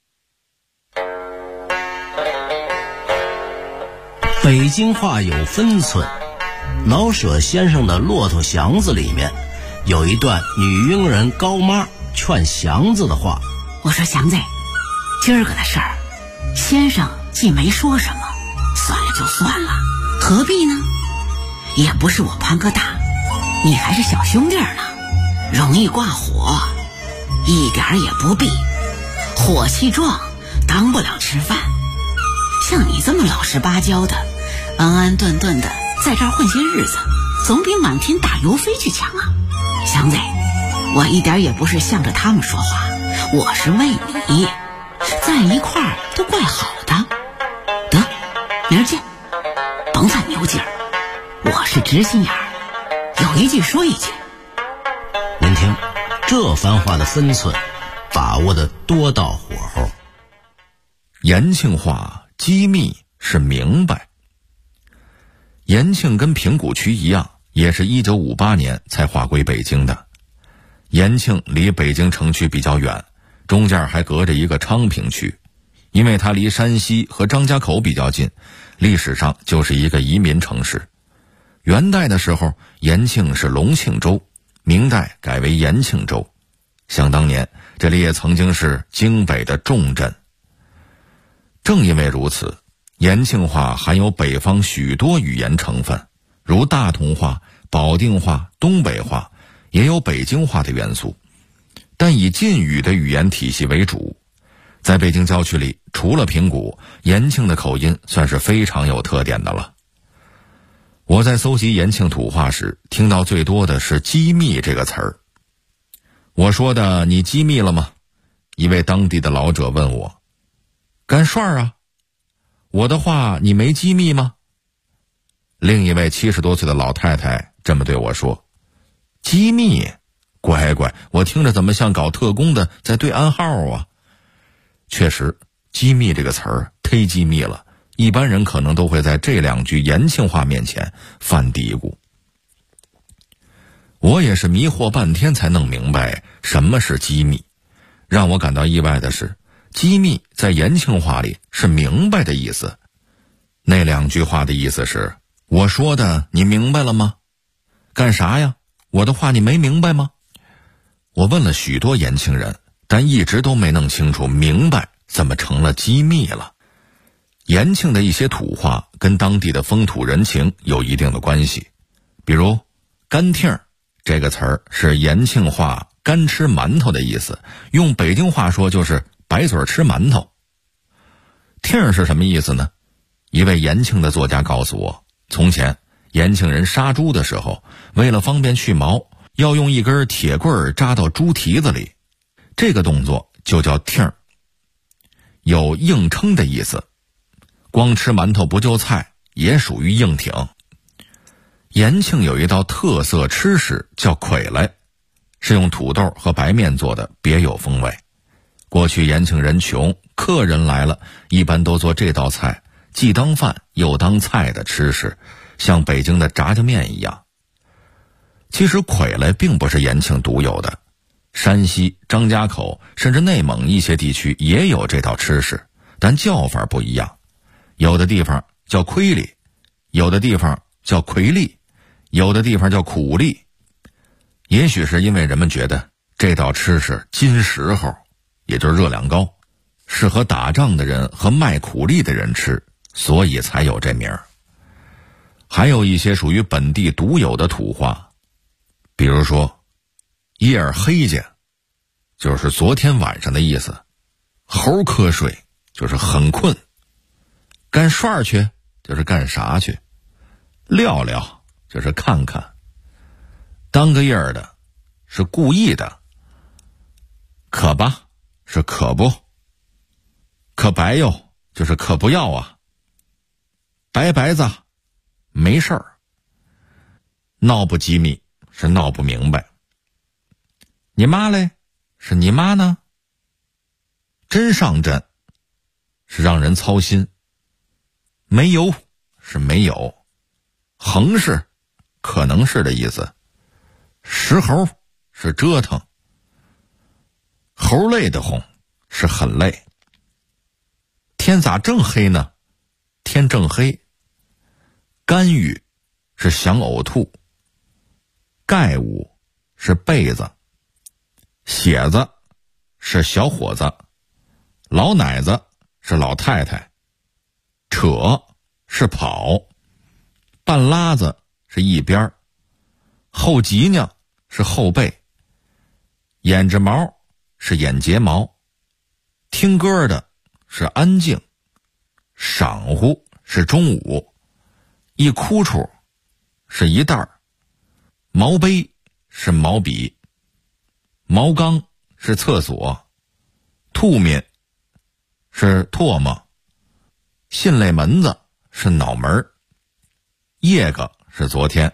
北京话有分寸，老舍先生的《骆驼祥子》里面有一段女佣人高妈劝祥子的话。 我说祥子，今儿个的事儿，先生既没说什么，算了就算了，何必呢？也不是我潘哥大，你还是小兄弟呢，容易挂火，一点也不必，火气壮，当不了吃饭。像你这么老实巴交的，安安顿顿的在这儿混些日子，总比满天打油飞去强啊。祥子，我一点也不是向着他们说话，我是为你，在一块儿都怪好的。得，明儿见，甭犯牛劲儿，我是直心眼儿，有一句说一句。 您听这番话的分寸把握的多到火候。 延庆话机密是明白。延庆跟平谷区一样，也是1958年才划归北京的。延庆离北京城区比较远，中间还隔着一个昌平区，因为它离山西和张家口比较近，历史上就是一个移民城市。元代的时候，延庆是隆庆州，明代改为延庆州。想当年，这里也曾经是京北的重镇。正因为如此，延庆话含有北方许多语言成分，如大同话、保定话、东北话，也有北京话的元素，但以晋语的语言体系为主。在北京郊区里，除了平谷，延庆的口音算是非常有特点的了。我在搜集延庆土话时，听到最多的是机密这个词儿。我说的你机密了吗？一位当地的老者问我。干涮啊，我的话你没机密吗？ 另一位70多岁的老太太这么对我说：机密？乖乖，我听着怎么像搞特工的在对暗号啊。确实，机密这个词儿忒机密了，一般人可能都会在这2句延庆话面前犯嘀咕。我也是迷惑半天才弄明白什么是机密。让我感到意外的是，机密在延庆话里是明白的意思。那2句话的意思是：我说的你明白了吗？干啥呀？我的话你没明白吗？我问了许多延庆人，但一直都没弄清楚明白怎么成了机密了。延庆的一些土话跟当地的风土人情有一定的关系，比如干听这个词儿是延庆话干吃馒头的意思，用北京话说就是白嘴吃馒头。听是什么意思呢？一位延庆的作家告诉我，从前延庆人杀猪的时候，为了方便去毛，要用一根铁棍扎到猪蹄子里，这个动作就叫听，有硬撑的意思。光吃馒头不就菜也属于硬挺。延庆有一道特色吃食叫粿来，是用土豆和白面做的，别有风味。过去延庆人穷，客人来了一般都做这道菜，既当饭又当菜的吃食，像北京的炸酱面一样。其实粿来并不是延庆独有的，山西、张家口甚至内蒙一些地区也有这道吃食，但叫法不一样。有的地方叫亏里，有的地方叫魁力，有的地方叫苦力。也许是因为人们觉得这道吃食金时候，也就是热量高，适合打仗的人和卖苦力的人吃，所以才有这名儿。还有一些属于本地独有的土话，比如说夜儿黑去，就是昨天晚上的意思；猴瞌睡，就是很困；干涮去，就是干啥去；撂撂，就是看看；当个夜儿的，是故意的；可吧，是可不；可白哟，就是可不要啊；白白子，没事儿；闹不机密，是闹不明白；你妈嘞，是你妈呢；真上阵，是让人操心；没油，是没有；横是，可能是的意思；石猴，是折腾；猴累得慌，是很累；天咋正黑呢？天正黑；干预，是想呕吐；盖物，是被子；血子，是小伙子；老奶子，是老太太；扯，是跑；半拉子，是一边；后脊梁，是后背；眼睫毛，是眼睫毛；听歌的，是安静；晌乎，是中午；一哭处，是一袋儿；毛杯，是毛笔；毛缸，是厕所；吐面，是唾沫；信类门子，是脑门儿；夜个，是昨天；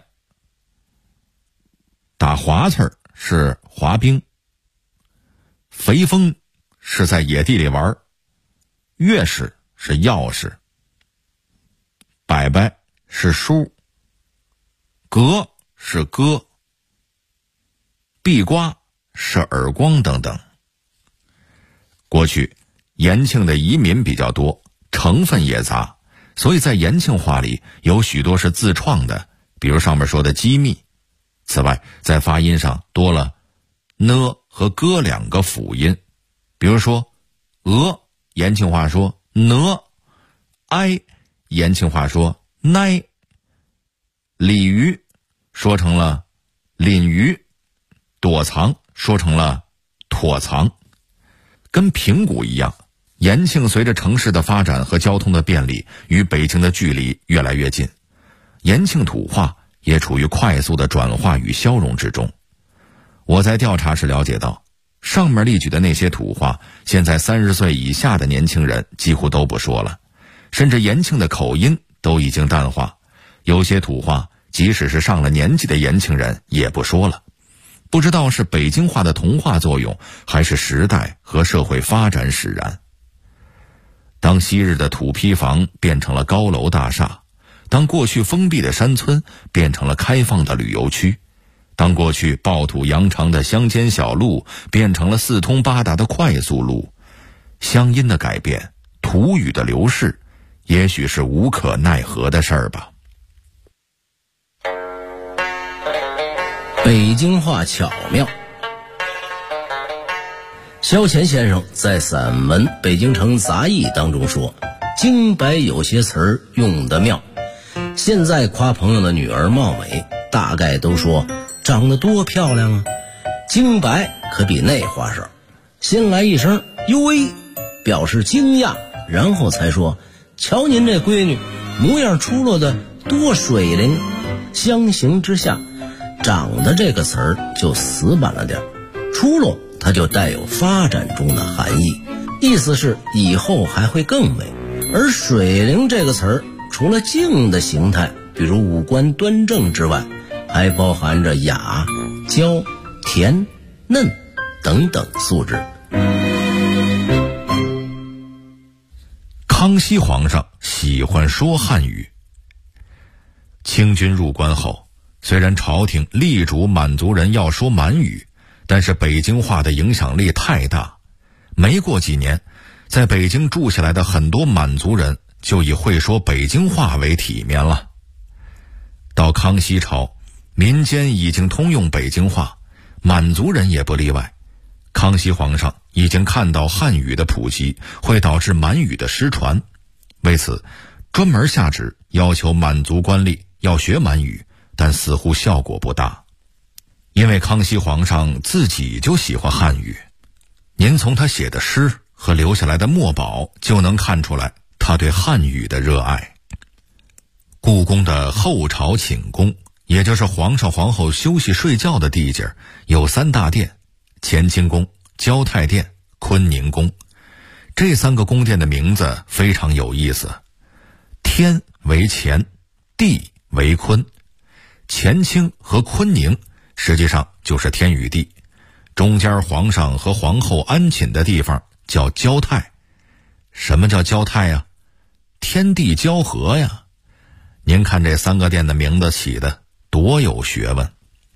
打滑刺儿，是滑冰；肥风，是在野地里玩；钥匙，是钥匙；摆摆，是书；格，是歌；壁瓜，是耳光等等。过去延庆的移民比较多，成分也杂，所以在延庆话里有许多是自创的，比如上面说的机密。此外，在发音上多了呢和哥两个辅音，比如说鹅，延庆话说呢；哀，延庆话说奈；鲤鱼说成了鲤鱼；躲藏说成了躲藏。跟平谷一样，延庆随着城市的发展和交通的便利，与北京的距离越来越近，延庆土话也处于快速的转化与消融之中。我在调查时了解到，上面例举的那些土话，现在30岁以下的年轻人几乎都不说了，甚至延庆的口音都已经淡化， 有些土话即使是上了年纪的年轻人也不说了。不知道是北京话的同化作用，还是时代和社会发展使然。当昔日的土坯房变成了高楼大厦，当过去封闭的山村变成了开放的旅游区，当过去暴土扬长的乡间小路变成了四通八达的快速路，乡音的改变，土语的流逝，也许是无可奈何的事儿吧。 北京话巧妙。萧乾先生在散文《北京城杂艺》当中说，京白有些词儿用得妙。现在夸朋友的女儿貌美，大概都说长得多漂亮啊。京白可比那花哨，先来一声哟喂，表示惊讶，然后才说瞧您这闺女模样出落的多水灵。相形之下，长得这个词儿就死板了点，出落它就带有发展中的含义，意思是以后还会更美。而水灵这个词儿除了静的形态，比如五官端正之外，还包含着雅、娇、甜、嫩等等素质。 康熙皇上喜欢说汉语。清军入关后，虽然朝廷力主满族人要说满语，但是北京话的影响力太大，没过几年，在北京住下来的很多满族人就以会说北京话为体面了。到康熙朝，民间已经通用北京话，满族人也不例外。康熙皇上已经看到汉语的普及会导致满语的失传，为此专门下旨要求满族官吏要学满语，但似乎效果不大。因为康熙皇上自己就喜欢汉语，您从他写的诗和留下来的墨宝就能看出来他对汉语的热爱。故宫的后朝寝宫，也就是皇上皇后休息睡觉的地界，有3大殿：乾清宫、交泰殿、坤宁宫。这3个宫殿的名字非常有意思，天为乾，地为坤。乾清和坤宁实际上就是天与地，中间皇上和皇后安寝的地方叫交泰。什么叫交泰呀？天地交合呀。您看这3个殿的名字起的多有学问。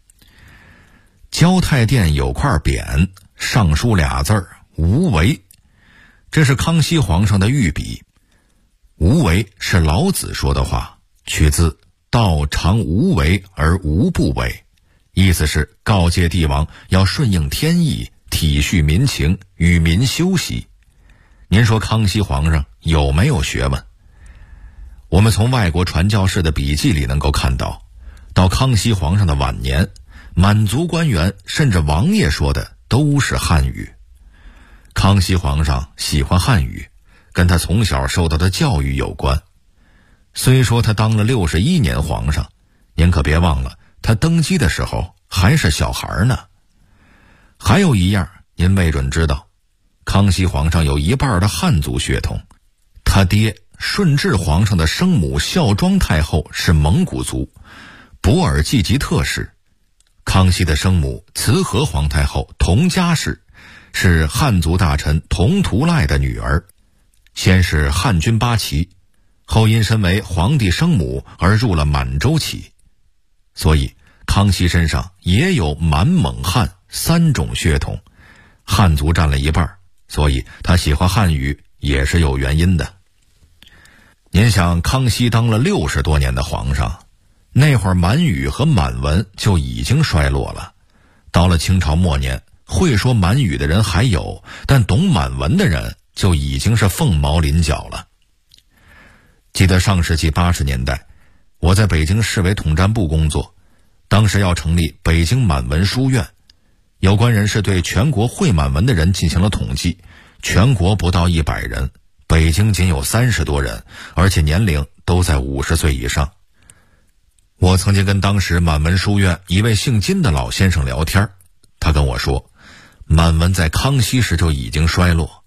交泰殿有块匾，上书俩字儿无为，这是康熙皇上的御笔。无为是老子说的话，取自道常无为而无不为，意思是告诫帝王要顺应天意，体恤民情，与民休息。您说康熙皇上有没有学问？我们从外国传教士的笔记里能够看到，到康熙皇上的晚年，满族官员甚至王爷说的都是汉语。康熙皇上喜欢汉语，跟他从小受到的教育有关。虽说他当了61年皇上，您可别忘了，他登基的时候还是小孩呢。还有一样您未准知道，康熙皇上有一半的汉族血统，他爹顺治皇上的生母孝庄太后是蒙古族，博尔济吉特氏。康熙的生母慈和皇太后佟佳氏是汉族大臣佟图赖的女儿，先是汉军八旗，后因身为皇帝生母而入了满洲旗。所以康熙身上也有满蒙汉3种血统，汉族占了一半，所以他喜欢汉语也是有原因的。您想，康熙当了60多年的皇上，那会儿满语和满文就已经衰落了。到了清朝末年，会说满语的人还有，但懂满文的人就已经是凤毛麟角了。记得上世纪80年代，我在北京市委统战部工作，当时要成立北京满文书院，有关人士对全国会满文的人进行了统计，全国不到100人，北京仅有30多人，而且年龄都在50岁以上。我曾经跟当时满文书院一位姓金的老先生聊天，他跟我说，满文在康熙时就已经衰落，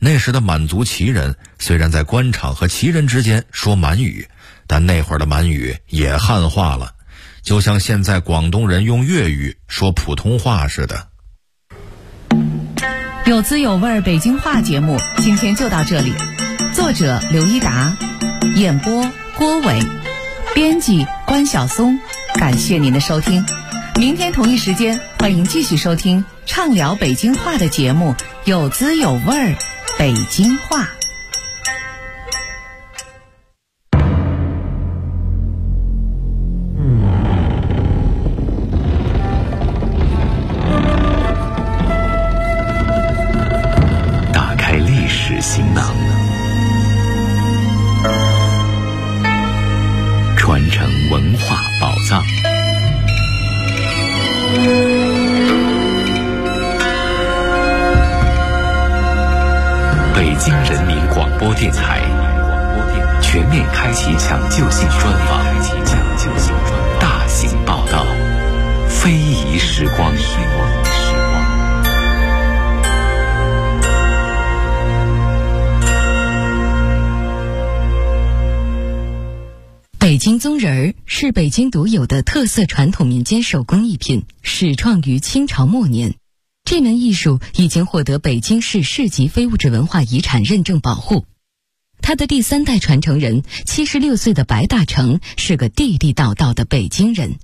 那时的满族旗人虽然在官场和旗人之间说满语，但那会儿的满语也汉化了，就像现在广东人用粤语说普通话似的。 有滋有味北京话节目今天就到这里，作者刘一达，演播郭伟，编辑关晓松，感谢您的收听。明天同一时间，欢迎继续收听畅聊北京话的节目，有滋有味北京话。 打开历史行囊，传承文化宝藏。北京人民广播电台全面开启抢救性专访，大型报道，非遗时光。 北京宗人儿是北京独有的特色传统民间手工艺品，始创于清朝末年。这门艺术已经获得北京市市级非物质文化遗产认证保护。他的第3代传承人76岁的白大成是个地地道道的北京人。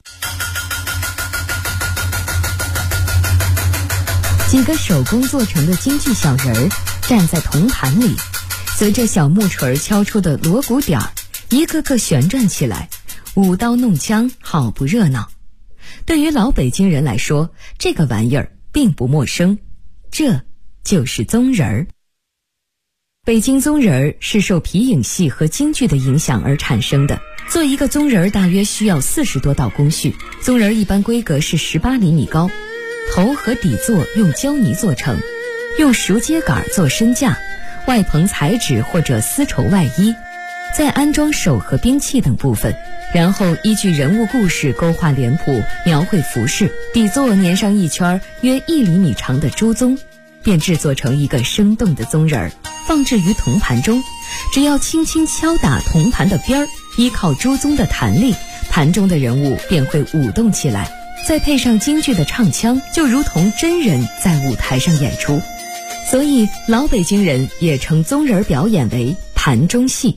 几个手工做成的京剧小人儿站在铜盘里，随着小木锤敲出的锣鼓点儿，一个个旋转起来，舞刀弄枪，好不热闹。对于老北京人来说，这个玩意儿并不陌生，这就是宗人儿。北京宗人儿是受皮影戏和京剧的影响而产生的。做一个宗人儿大约需要40多道工序，宗人儿一般规格是18厘米高，头和底座用胶泥做成，用熟秸秆做身架，外棚彩纸或者丝绸外衣，再安装手和兵器等部分，然后依据人物故事勾画脸谱，描绘服饰，底座粘上一圈约1厘米长的朱宗，便制作成一个生动的宗人儿，放置于铜盘中。只要轻轻敲打铜盘的边儿，依靠朱宗的弹力，盘中的人物便会舞动起来，再配上京剧的唱腔，就如同真人在舞台上演出。所以老北京人也称宗人表演为盘中戏。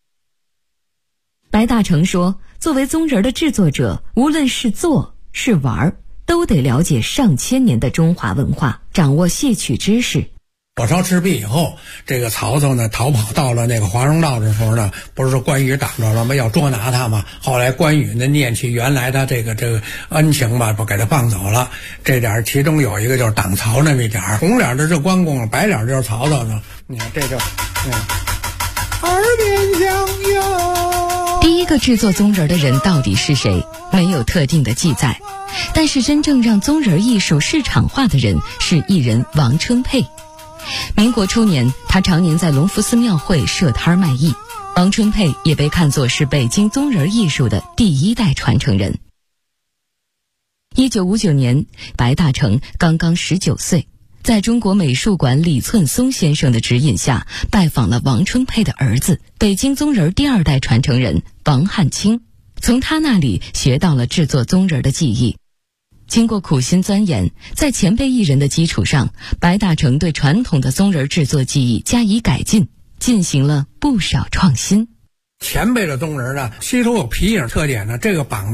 白大成说，作为宗人的制作者，无论是做是玩，都得了解上千年的中华文化，掌握戏曲知识。 火烧赤壁以后，这个曹操呢逃跑到了那个华容道的时候呢，不是说关羽挡着了吗？要捉拿他嘛。后来关羽呢念起原来的这个恩情吧，不给他放走了。这点其中有一个就是挡曹那么一点，红脸的是关公，白脸就是曹操呢。你看这就耳边相拥。 第一个制作宗人的人到底是谁，没有特定的记载，但是真正让宗人艺术市场化的人是艺人王春佩。民国初年，他常年在隆福寺庙会设摊卖艺。王春佩也被看作是北京宗人艺术的第1代传承人。1959年，白大成刚刚19岁，在中国美术馆李寸松先生的指引下，拜访了王春佩的儿子，北京宗人第2代传承人王汉卿，从他那里学到了制作宗人的技艺。经过苦心钻研，在前辈艺人的基础上，白大成对传统的宗人制作技艺加以改进，进行了不少创新。 前辈的宗人呢，吸收有皮影特点的这个绑